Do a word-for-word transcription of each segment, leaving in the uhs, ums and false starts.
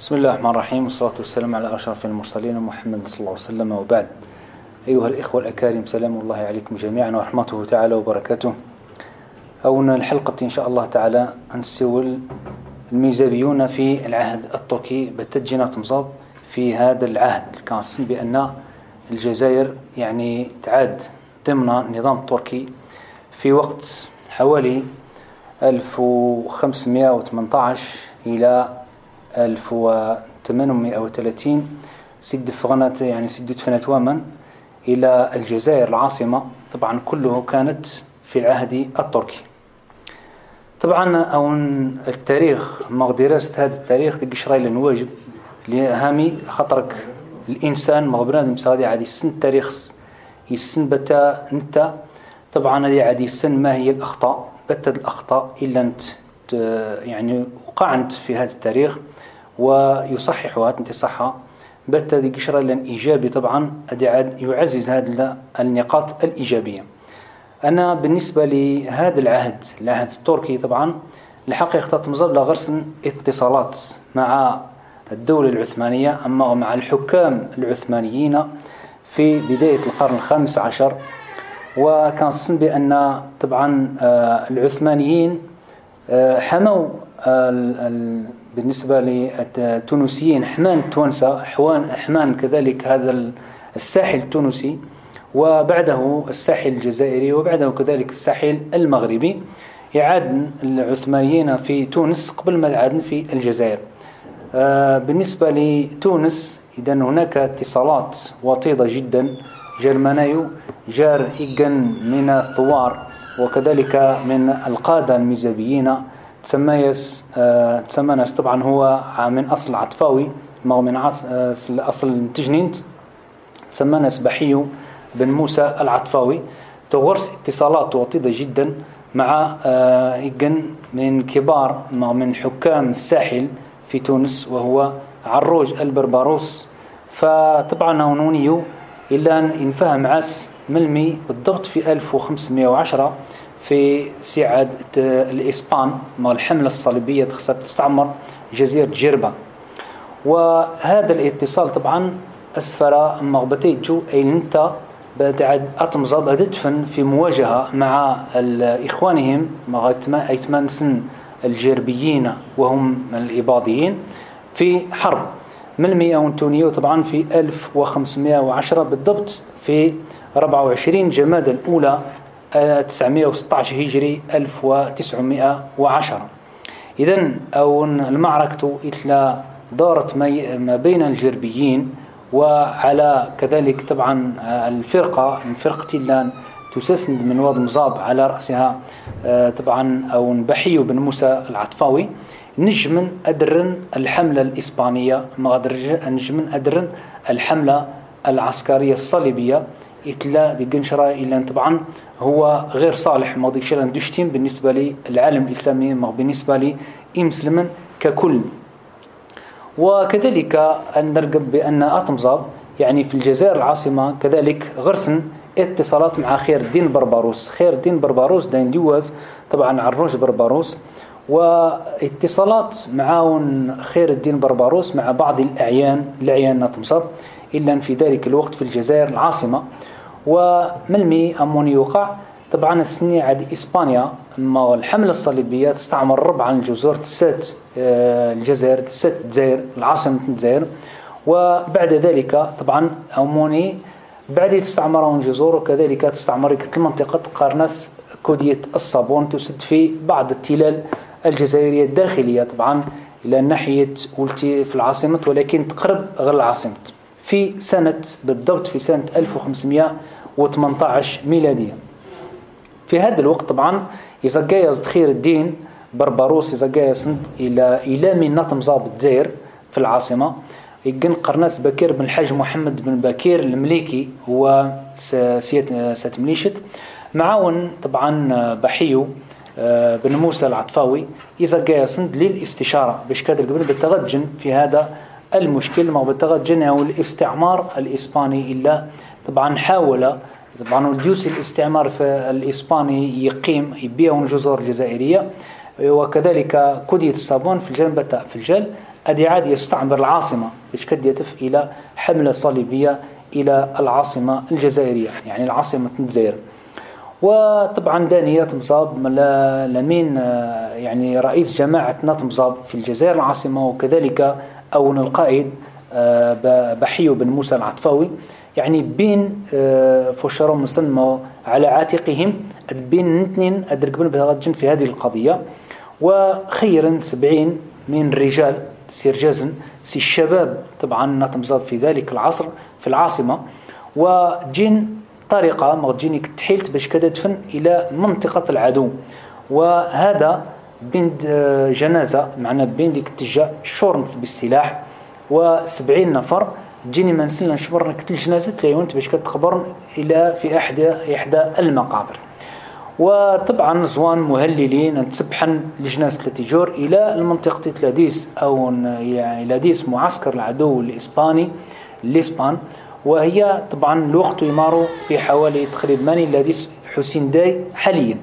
بسم الله الرحمن الرحيم، والصلاة والسلام على أشرف المرسلين محمد صلى الله عليه وسلم، وبعد. أيها الإخوة الأكارم، سلام الله عليكم جميعا ورحمته تعالى وبركاته. أونا الحلقة إن شاء الله تعالى نسول الميزابيون في العهد التركي بتجينا تمصاب في هذا العهد كان بأن الجزائر يعني تعاد ضمن النظام التركي في وقت حوالي ألف وخمسمائة وثمانية عشر إلى ألف وثمانمائة وثلاثين سد فغنات يعني سد فنات ومن إلى الجزائر العاصمة. طبعا كله كانت في العهد التركي. طبعا أو التاريخ ما دراسة هذا التاريخ تقشري لنواجب لهامي خطرك الإنسان مغبران مساعدة عادي السن التاريخ يسن بتا نتا. طبعا هذه عادي السن ما هي الأخطاء بتا الأخطاء إلا أنت يعني وقعت في هذا التاريخ ويصححها أنت صحة بتا ذي قشرة لأن إيجابي. طبعا أدعاد يعزز هذه النقاط الإيجابية. أنا بالنسبة لهذا العهد العهد التركي طبعا الحقيقة تمزب لغرس اتصالات مع الدولة العثمانية أما مع الحكام العثمانيين في بداية القرن الخامس عشر. وكان الصن بأن طبعا العثمانيين حموا بالنسبة للتونسيين حمان التوانسة حوان حمان كذلك هذا الساحل التونسي، وبعده الساحل الجزائري، وبعده كذلك الساحل المغربي. يعاد العثمانيين في تونس قبل ما يعادن في الجزائر. بالنسبة لتونس إذن هناك اتصالات وطيدة جدا. جار منايو جار إيجن من الثوار وكذلك من القادة الميزابيين. تسميس آه تسمى طبعا هو من أصل عطفاوي ما من أصل تجنينت. تسمى بحيو بن موسى العطفاوي. تغرس اتصالات وطيدة جدا مع آه إيجن من كبار من حكام الساحل في تونس وهو عروج البربروس. فطبعا هونيو إلا أن ينفهم عاس ملمي بالضبط في ألف وخمسمائة وعشرة في سعاد الإسبان مع الحملة الصليبية خصت تستعمر جزيرة جربة. وهذا الاتصال طبعا أسفر مغبتي جو أي أنت بعد أتمزب أدتفن في مواجهة مع إخوانهم مع أيتمان سن الجربيين وهم الإباضيين في حرب ملمي أو أنتونيو طبعا في ألف وخمسمائة وعشرة بالضبط في أربعة وعشرين جمادى الأولى تسعمائة وستة عشر هجري ألف وتسعمائة وعشرة. إذن أو المعركة إتلا دارت ما بين الجربيين وعلى كذلك طبعا الفرقة من فرقة اللان تسسند من واد مصاب على رأسها طبعا أو بحيو بن موسى العطفاوي. نجم أدرن الحملة الإسبانية ما نجم أدرن الحملة العسكرية الصليبية إتلا دي قنشرة إلا طبعا هو غير صالح ما ضيك شلان دشتين بالنسبة للعالم الإسلامي ما بالنسبة لي مسلما ككل. وكذلك أن نرقب بأن أطمزاب يعني في الجزائر العاصمة كذلك غرسن اتصالات مع خير الدين بربروس. خير الدين بربروس دين ديوز طبعا عروج بربروس واتصالات معاون خير الدين بربروس مع بعض الأعيان الأعيان نطمزاب إلا في ذلك الوقت في الجزائر العاصمة. وملمي أموني يوقع طبعا السنية عاد إسبانيا ما الحملة الصليبية تستعمر ربعا الجزر تسات الجزائر تسات الجزائر العاصمة الجزائر. وبعد ذلك طبعا أموني بعد تستعمرون جزر وكذلك تستعمر المنطقة قرناس كودية الصابون تسد في بعض التلال الجزائرية الداخلية طبعا إلى ناحية ولتي في العاصمة ولكن تقرب غير العاصمة في سنة بالضبط في سنة ألف وخمسمائة وثمانية عشر ميلادية. في هذا الوقت طبعا يزجايز خير الدين بربروس يزجايز إلى إلى من نطمزاب الجزائر في العاصمة. يجن قرناس بكير بن الحاج محمد بن بكير المليكي هو سيد ستمليشت معاون طبعا بحيو بن موسى العطفاوي يزجايز للاستشارة باش كادر قبل بالتغجن في هذا المشكل ما بتغجن هو الاستعمار الإسباني. إلا طبعا حاول طبعا الجيوش الاستعمار في الإسباني يقيم يبيعون جزر الجزائرية وكذلك كودية الصابون في الجنب في الجل أدي عاد يستعمر العاصمة باش كد يتف إلى حملة صليبية إلى العاصمة الجزائرية، يعني العاصمة الجزائر. وطبعا دانية تمصاب لمين يعني رئيس جماعة نتمصاب في الجزائر العاصمة، وكذلك أو القائد بحيو بن موسى العطفاوي، يعني بين فشروا مسلمة على عاتقهم بين اثنين أدركبن بهذا في هذه القضية. وخيرا سبعين من رجال سيرجازن سي الشباب طبعا نتمصاب في ذلك العصر في العاصمة، وجين طريقة مغجينيك تحيلت باش كذا تدفن إلى منطقة العدو. وهذا بند جنازة معنا بين ديك اتجاه شورن بالسلاح، وسبعين نفر جيني منسلنا نشبر نكتل جنازة ليونت باش كتخبر إلى في أحد إحدى المقابر. وطبعا زوان مهللين نتسبحن لجنازة التجور إلى المنطقة تلاديس أو يعني لاديس معسكر العدو الإسباني الإسبان، وهي طبعا الوقت يمارو في حوالي تقريبا ماني لاديس حسين داي حاليا.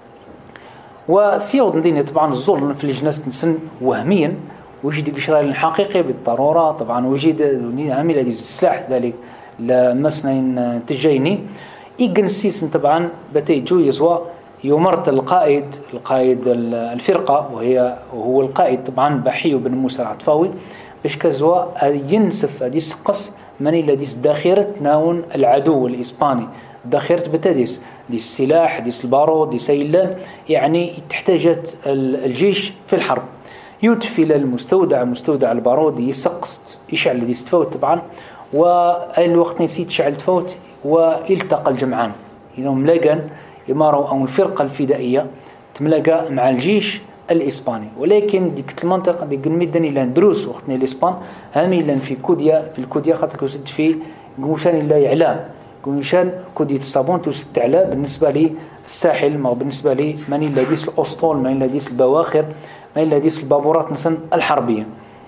وسيود نديني طبعا الظلم في الجنازة نسن وهميا وجد الإشراء الحقيقي بالضرورة، طبعا وجد عامل هذه السلاح ذلك لمسنا تجيني إيجن سيسن طبعا بتيجو يزوى يمرت القائد القائد الفرقة وهي وهو القائد طبعا بحيو بن موسى العطفاوي باش كزوى ينسف هذه السقص من الذي داخرة ناون العدو الإسباني، داخرة بتديس دي السلاح دي البارود دي سيلان، يعني تحتاجت الجيش في الحرب يدفل المستودع مستودع البارود يسقط يشعل دي تفوت طبعا، والوقت نسيت شعل تفوت والتقى الجمعان يوم ملاقان يماروا أو الفرقة الفدائية تملاقى مع الجيش الإسباني. ولكن ديك المنطقة ديك الميدان إلى دروس وقتنا الإسبان هامي إلا في كوديا في الكوديا خاطر كوسد في قوشان إلا يعلام قوشان كودية الصابون توسد تعلى بالنسبة لي الساحل، ما بالنسبة لي ماني إلا ديس الأسطول ماني إلا ديس البواخر ماني إلا ديس البابورات نسن الحربية.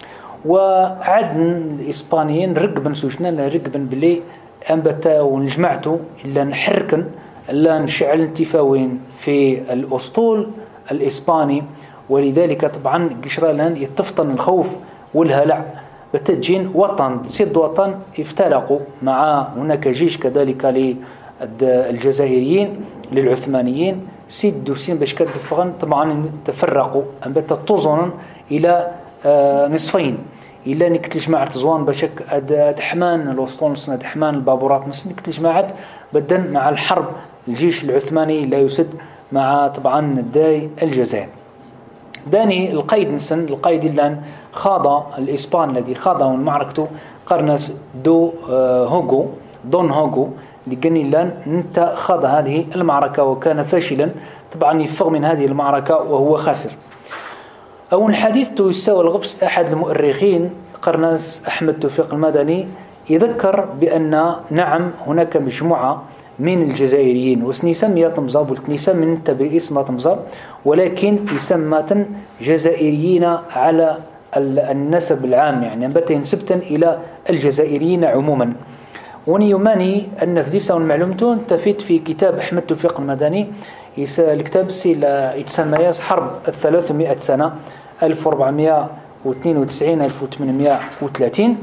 وعدن الإسبانيين رقبا سوشنا رقبا بلي أنبتا ونجمعتو إلا نحركن إلا نشعل انتفاوين في الأسطول الإسباني. ولذلك طبعا قشرة لان يتفطن الخوف والهلع بتجين وطن سيد وطن يفترقوا مع هناك جيش كذلك للجزائريين للعثمانيين سيد دوسين باش كتفغن طبعا تفرقوا أنبتا تظن إلى نصفين إلا نكت الجماعة زوان باش أدحمان الأسطول نسنا أدحمان البابورات نسنا نكت الجماعة بدن مع الحرب الجيش العثماني لا يسد مع طبعا الداي الجزائر. داني القيد نسن القيد اللي خاض الإسبان الذي خاضه معركته قرنس دو هوغو دون هوغو اللي قال لان انت خاض هذه المعركة وكان فاشلا طبعا يفغ من هذه المعركة وهو خاسر. أو الحديث يستوى الغبس أحد المؤرخين قرناس أحمد توفيق المدني يذكر بأن نعم هناك مجموعة من الجزائريين وسنسمي تمزاب والكنيسة من تبع اسم تمزاب ولكن يسمى جزائريين على النسب العام، يعني بتا ينسبتا إلى الجزائريين عموما. ونيوماني أن في ديسا والمعلومتون تفيت في كتاب أحمد توفيق المدني الكتاب يتسمى حرب الثلاثمائة سنة ألف وأربعمائة واثنين وتسعين ألف وثمانمائة وثلاثين.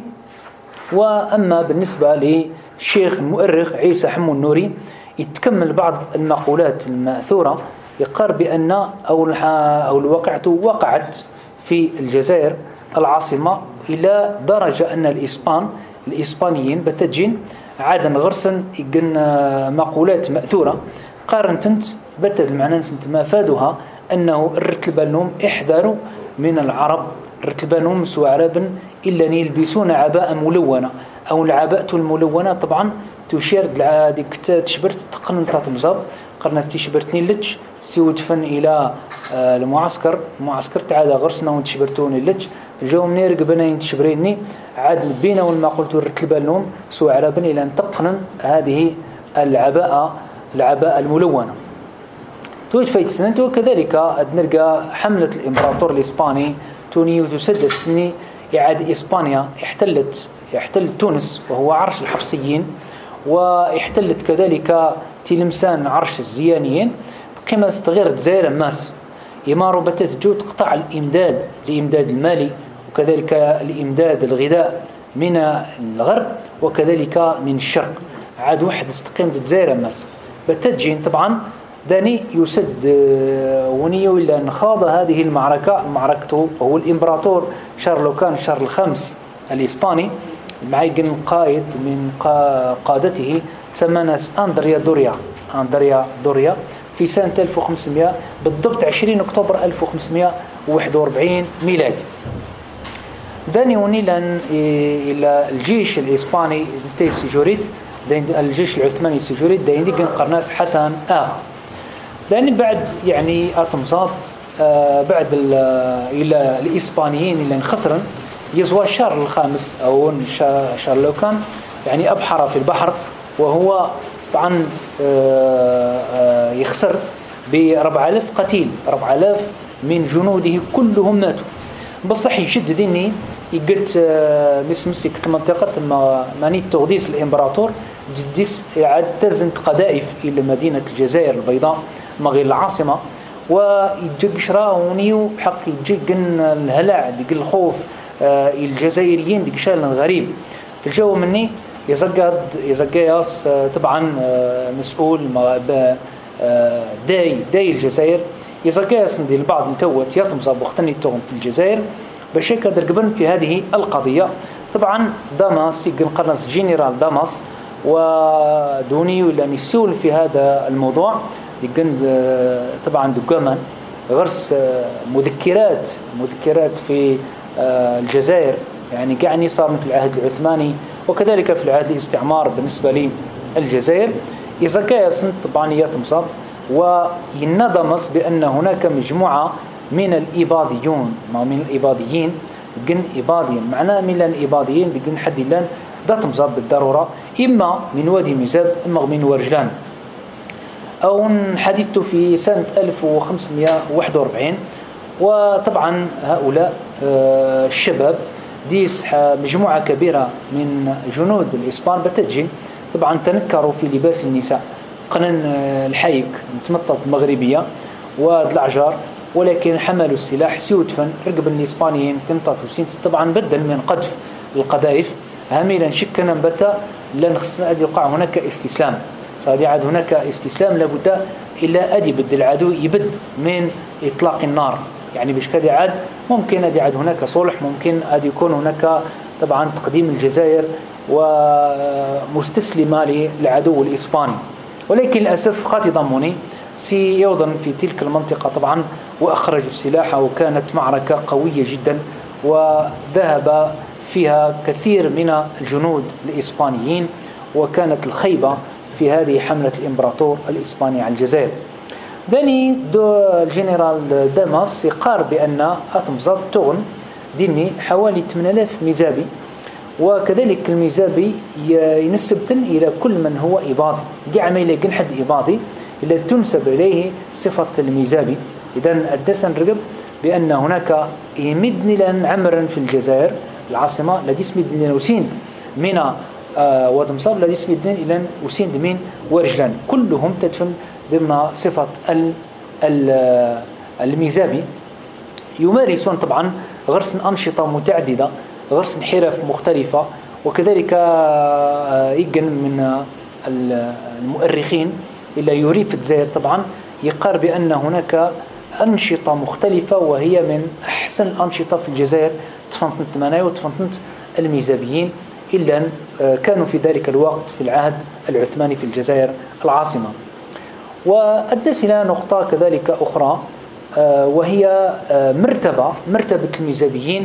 وأما بالنسبة للشيخ المؤرخ عيسى حمو النوري يتكمل بعض المقولات المأثورة يقر بأن أو أو الواقعة وقعت في الجزائر العاصمة إلى درجة أن الإسبان الإسبانيين بتجين عادا غرسا يقن مقولات مأثورة قارنتنت بتد المعنى سنت ما فادها أنه الرتلبانهم احذروا من العرب الرتلبانهم سوى عربا إلا أن يلبسون عباءة ملونة أو العباءة الملونة طبعا تشير ديك تشبرت تقنن تاتمزاب قرنت تشبرتني لتش سيودفن إلى المعسكر المعسكر تعالى غرسنا وتشبرتوني لتش جو منير قبنا تشبريني عاد بينا والما قلت الرتلبانهم سوى عربا إلى أن تقنن هذه العباءة العباءة الملونة. توجد في سنة وكذلك نلقى حملة الإمبراطور الإسباني توني وتسدد سني يعاد إسبانيا احتلت احتلت تونس وهو عرش الحفصيين، واحتلت كذلك تلمسان عرش الزيانيين. قيمة استغير الجزائر ماس يمارو بتت جو تقطع الإمداد الإمداد المالي وكذلك لإمداد الغذاء من الغرب وكذلك من الشرق. عاد واحد استقيم الجزائر مس بتجين طبعا داني يسد ونية ولا نخاض هذه المعركة. معركته هو الإمبراطور شارلوكان شارل الخامس الإسباني معيقن قائد من قادته سمى ناس أندريا دوريا أندريا دوريا في سنة ألف وخمسمائة بالضبط عشرين أكتوبر ألف وخمسمائة وواحد وأربعين ميلادي. داني وني لأن إلى الجيش الإسباني تي سيجوريت الجيش العثماني سيجوريت داين دي قرناس حسن آه لأن بعد يعني أتمصاد آه بعد إلى الإسبانيين اللي انخسرن يزوى شارل الخامس أو شارلوكان يعني أبحر في البحر وهو طبعا آه آه يخسر بربع آلاف قتيل ربع آلاف من جنوده كلهم ماتوا. بصح يشد ديني يقلت آه مسمسك المنطقة ما ماني تغديس الإمبراطور جديس عاد تزنت قذائف إلى مدينة الجزائر البيضاء مغير العاصمة ويجيك شراونيو حق يجيك الهلع ديك الخوف آه الجزائريين ديك شال غريب في الجو مني يزقد يزقياس آه طبعا آه مسؤول آه داي داي الجزائر يزقياس ندي البعض متوت يطمزا بوختني توغن في الجزائر باش هكا درقبن في هذه القضية. طبعا داماس يقن قرنس جنرال داماس ودوني ولا نسول في هذا الموضوع يقن طبعا دقامان غرس مذكرات مذكرات في الجزائر يعني قاعني صار في العهد العثماني وكذلك في العهد الاستعمار بالنسبة للجزائر يزكايا طبعا يتمصر وينظمس بأن هناك مجموعة من الإباضيون ما من الإباضيين جن إباضيين معناه من الإباضيين جن حد لان ذات تمصر بالضرورة إما من وادي ميزاب إما من ورجلان أو حديثت في سنة ألف وخمسمائة وواحد وأربعين. وطبعا هؤلاء الشباب ديس مجموعة كبيرة من جنود الإسبان بتجي طبعا تنكروا في لباس النساء قنن الحيك متمطط مغربية والعجار ولكن حملوا السلاح سيوتفن رقب الإسبانيين تمطط وسين طبعا بدل من قذف القذائف هاملا شكنا بتا لن خصنا أن يقع هناك استسلام صار عاد هناك استسلام لابد إلا أدي بد العدو يبد من إطلاق النار يعني باش كذا عاد ممكن أدي عاد هناك صلح ممكن أدي يكون هناك طبعا تقديم الجزائر ومستسلمة للعدو الإسباني ولكن للأسف خاطي ضموني سيوضن في تلك المنطقة طبعا وأخرجوا السلاح وكانت معركة قوية جدا وذهب فيها كثير من الجنود الإسبانيين وكانت الخيبة في هذه حملة الإمبراطور الإسباني على الجزائر. داني دو الجنرال داماس يقار بأن أتمزاد تغن ديني حوالي ثمانية آلاف ميزابي وكذلك الميزابي ينسبتن إلى كل من هو إباضي قاع ما يلاقي حد إباضي إلا تنسب إليه صفة الميزابي. إذن أدسن رقب بأن هناك يمدني لأن عمرا في الجزائر العاصمة الذي اسمه وسين من آه ودمصاب الذي اسمه إلى وسين من ورجلان كلهم تدفن ضمن صفة ال ال الميزابي. يمارسون طبعا غرس أنشطة متعددة غرس حرف مختلفة وكذلك آه يجن من المؤرخين إلا يريف الجزائر طبعا يقار بأن هناك أنشطة مختلفة وهي من أحسن الأنشطة في الجزائر تفنطنت ثمانية وتفنطنت الميزابيين إلا كانوا في ذلك الوقت في العهد العثماني في الجزائر العاصمة. وأدس إلى نقطة كذلك أخرى وهي مرتبة مرتبة الميزابيين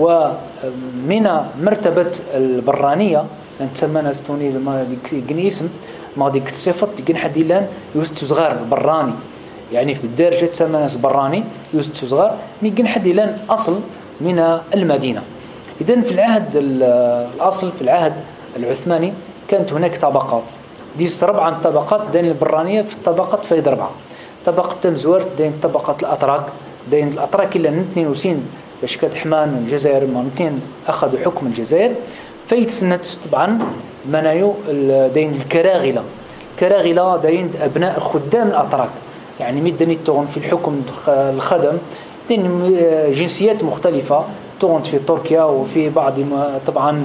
ومن مرتبة البرانية تسمى ناستوني ما ديك اسم ما ديك صفة ديك حد لان يوست صغار براني يعني في الدرجة تسمى ناس براني يوست صغار ميجن حد لان أصل من المدينة. إذن في العهد الأصل في العهد العثماني كانت هناك طبقات ديس ربعا طبقات دين البرانية في الطبقات فايد ربعة طبقة تمزورت دين طبقة الأتراك دين الأتراك إلا نتنين وسين باش كانت حمان الجزائر منتين أخذوا حكم الجزائر فايد سنة طبعا منايو دين الكراغلة الكراغلة دين أبناء خدام الأتراك يعني مدني تغن في الحكم الخدم دين جنسيات مختلفة تغنت في تركيا وفي بعض طبعا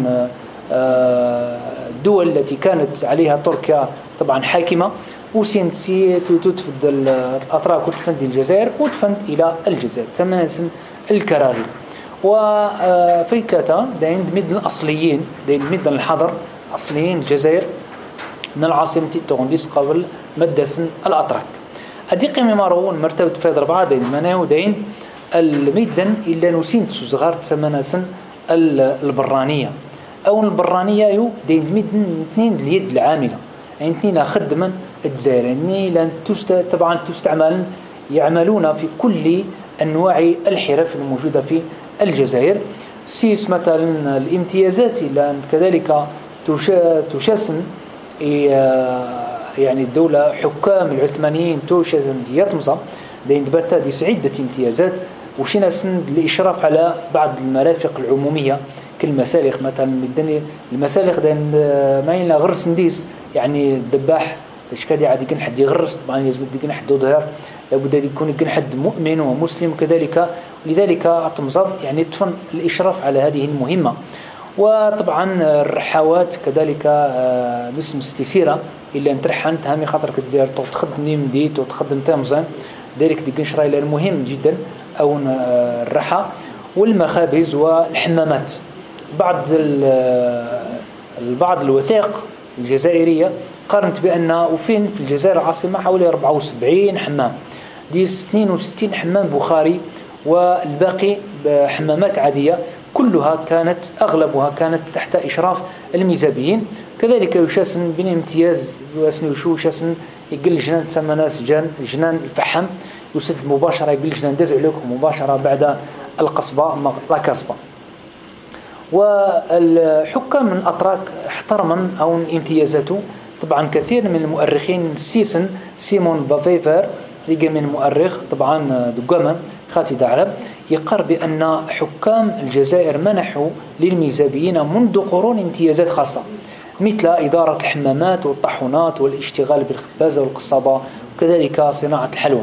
الدول التي كانت عليها تركيا طبعا حاكمة، وسينتي تتفد الأتراك وتفند الجزائر وتفند إلى الجزائر تسمى الكراغي. وفي ثلاثة داين مدن الأصليين داين مدن الحضر أصليين الجزائر من العاصمة تغنديس قبل مدسن الأتراك. هذه قيمة مارون مرتبة في أربعة داين مناو داين المدن إلا نسين صغار تسمى سن البرانية أو البرانية يو داين مدن اثنين اليد العاملة، يعني اثنين خدما الجزائر يعني لأن تست طبعا تستعمل يعملون في كل أنواع الحرف الموجودة في الجزائر. سيس مثلا الامتيازات لأن كذلك تشسن يعني الدولة حكام العثمانيين توشسن يطمزة لأن دبتا دي عدة امتيازات وشينا سن الإشراف على بعض المرافق العمومية كالمسالخ مثلا المسالخ دين ما يلا غرس نديس يعني الذباح اش كادي عاد يكون حد يغرس طبعا لازم يكون حد يظهر لابد ان يكون يكون حد مؤمن ومسلم كذلك، ولذلك التمزض يعني تفن الاشراف على هذه المهمه. وطبعا الرحوات كذلك باسم استسيره الا نترحن تهمي خاطرك تزير تخدم مديت وتخدم تمزن ذلك ديك نشرا الى المهم جدا او الرحى والمخابز والحمامات. بعض بعض الوثائق الجزائريه قارنت بأن وفين في الجزائر العاصمة حوالي أربعة وسبعين حمام، دي اثنين وستين حمام بخاري والباقي حمامات عادية كلها كانت أغلبها كانت تحت إشراف الميزابيين. كذلك يشاسن بين امتياز واسمه وشو يشاسن يقل جنان تسمى ناس جان جنان الفحم يسد مباشرة يقل جنان دزع لكم مباشرة بعد القصبة لا كصبة. والحكام من الأتراك احترما أو امتيازاته طبعا كثير من المؤرخين سيسن سيمون بافيفر رجع من مؤرخ طبعا دقما خاتي دعرب يقر بأن حكام الجزائر منحوا للميزابيين منذ قرون امتيازات خاصة مثل إدارة الحمامات والطاحونات والاشتغال بالخبازة والقصابة وكذلك صناعة الحلوى.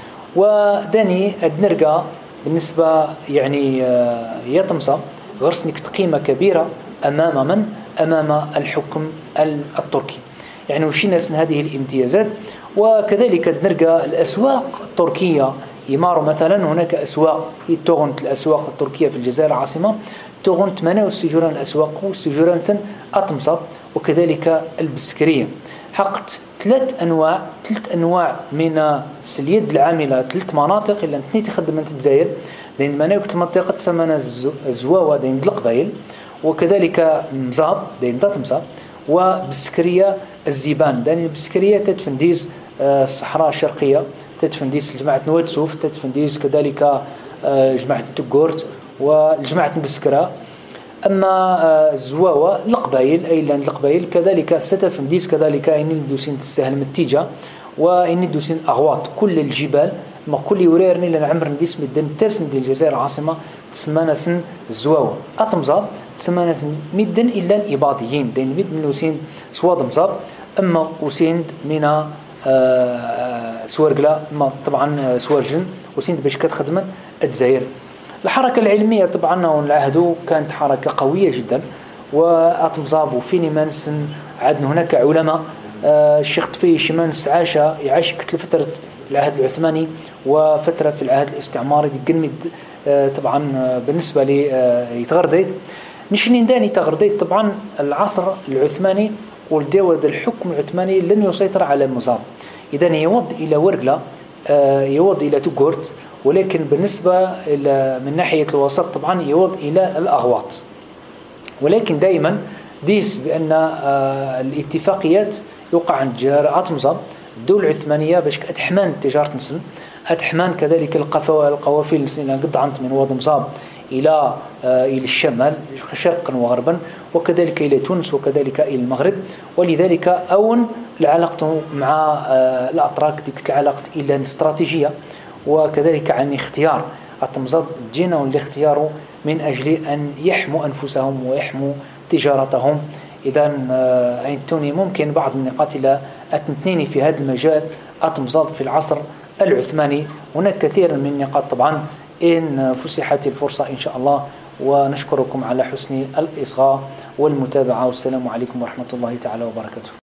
وداني الدنرقة بالنسبة يعني يطمسة غرسنك قيمة كبيرة أمام من؟ أمام الحكم التركي يعني وشيناس هذه الامتيازات. وكذلك نلقى الأسواق التركية يمار مثلا هناك أسواق تغنت الأسواق التركية في الجزائر العاصمة تغنت منا واستجوران الأسواق واستجوران أطمسة وكذلك البسكرية حقت ثلاث أنواع ثلاث أنواع من اليد العاملة ثلاث مناطق اللي اثنين تخدم من الجزائر لأن منا المنطقة تسمى الزواوة دين القبائل وكذلك مزاب دين تطمسة وبسكرية الزيبان لأن البسكرية تدفنديز الصحراء الشرقية تدفنديز جماعة نواد سوف تدفنديز كذلك جماعة تقورت وجماعة بسكرة. أما الزواوة القبائل أي لأن القبائل كذلك ستفنديز كذلك إن ندوسين تستاهل متيجة وإن ندوسين أغواط كل الجبال ما كل يوريرني لأن عمر نديس مدن تسند الجزائر العاصمة تسمى سن الزواوة أطمزاب تسمى مدن إلا الإباضيين دين مد من وسين سواد مصاب أما وسين من سوارقلا ما طبعا سوارجن وسين باش كتخدم الجزائر. الحركة العلمية طبعا ونعهدوا كانت حركة قوية جدا وأطمزاب وفيني مانسن عدنا هناك علماء الشيخ طفي شمانس عاش يعيش كتل فترة العهد العثماني وفترة في العهد الاستعماري دي طبعا بالنسبة لي يتغرديت نشنين داني تغرديت طبعا العصر العثماني والدول الحكم العثماني لن يسيطر على المزار إذا يود إلى ورقلة يود إلى تقورت ولكن بالنسبة إلى من ناحية الوسط طبعا يود إلى الأغواط ولكن دائما ديس بأن الاتفاقيات يوقع عند جهة أطمزة الدولة العثمانية باش أتحمان تجارة نسل أتحمان كذلك القوافل اللي قد عنت من واد مصاب إلى إلى الشمال شرقا وغربا وكذلك إلى تونس وكذلك إلى المغرب ولذلك أون العلاقة مع الأتراك ديك العلاقة إلى استراتيجية وكذلك عن اختيار التمزاد جينا الاختيار من أجل أن يحموا أنفسهم ويحموا تجارتهم. إذا أنتوني ممكن بعض النقاط إلى أتنتني في هذا المجال التمزاد في العصر العثماني هناك كثير من النقاط طبعا إن فسحت الفرصة إن شاء الله ونشكركم على حسن الإصغاء والمتابعة، والسلام عليكم ورحمة الله تعالى وبركاته.